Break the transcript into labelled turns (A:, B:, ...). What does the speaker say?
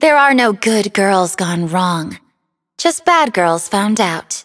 A: There are no good girls gone wrong, just bad girls found out.